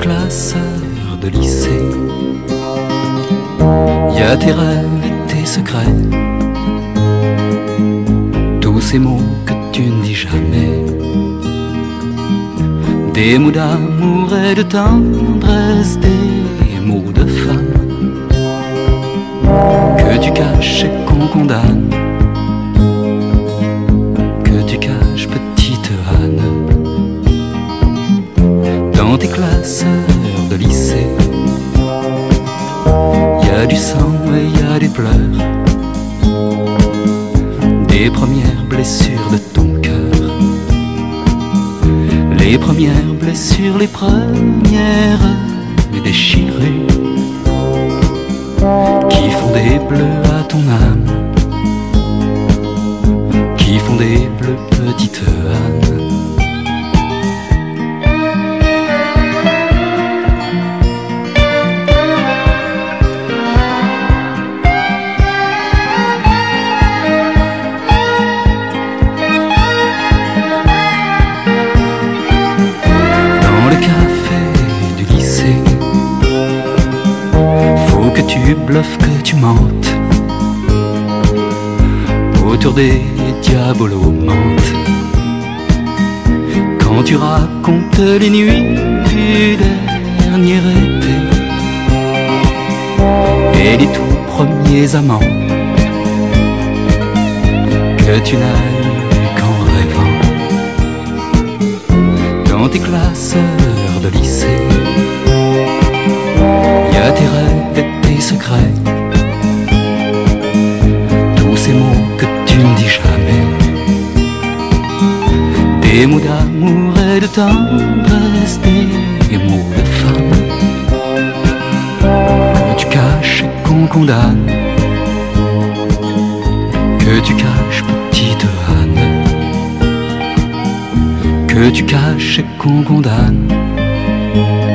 classeur de lycée. Y a tes rêves et tes secrets, tous ces mots que tu ne dis jamais, des mots d'amour et de tendresse, des mots de femme que tu caches et qu'on condamne, que tu caches, petite Anne, dans tes classeurs de lycée. Y a du sang et y a des pleurs, des premières blessures de ton cœur, les premières blessures, les premières déchirures qui font des bleus à ton âme, qui font des bleus, petite Anne. Que tu bluffes, que tu mentes autour des diabolomantes, quand tu racontes les nuits du dernier été et les tout premiers amants que tu n'as eu qu'en rêvant, dans tes classeurs de lycée. Y a tes rêves et tes secrets, tous ces mots que tu ne dis jamais, des mots d'amour et de tendresse, des mots de femme que tu caches et qu'on condamne, que tu caches, petite Anne, que tu caches et qu'on condamne.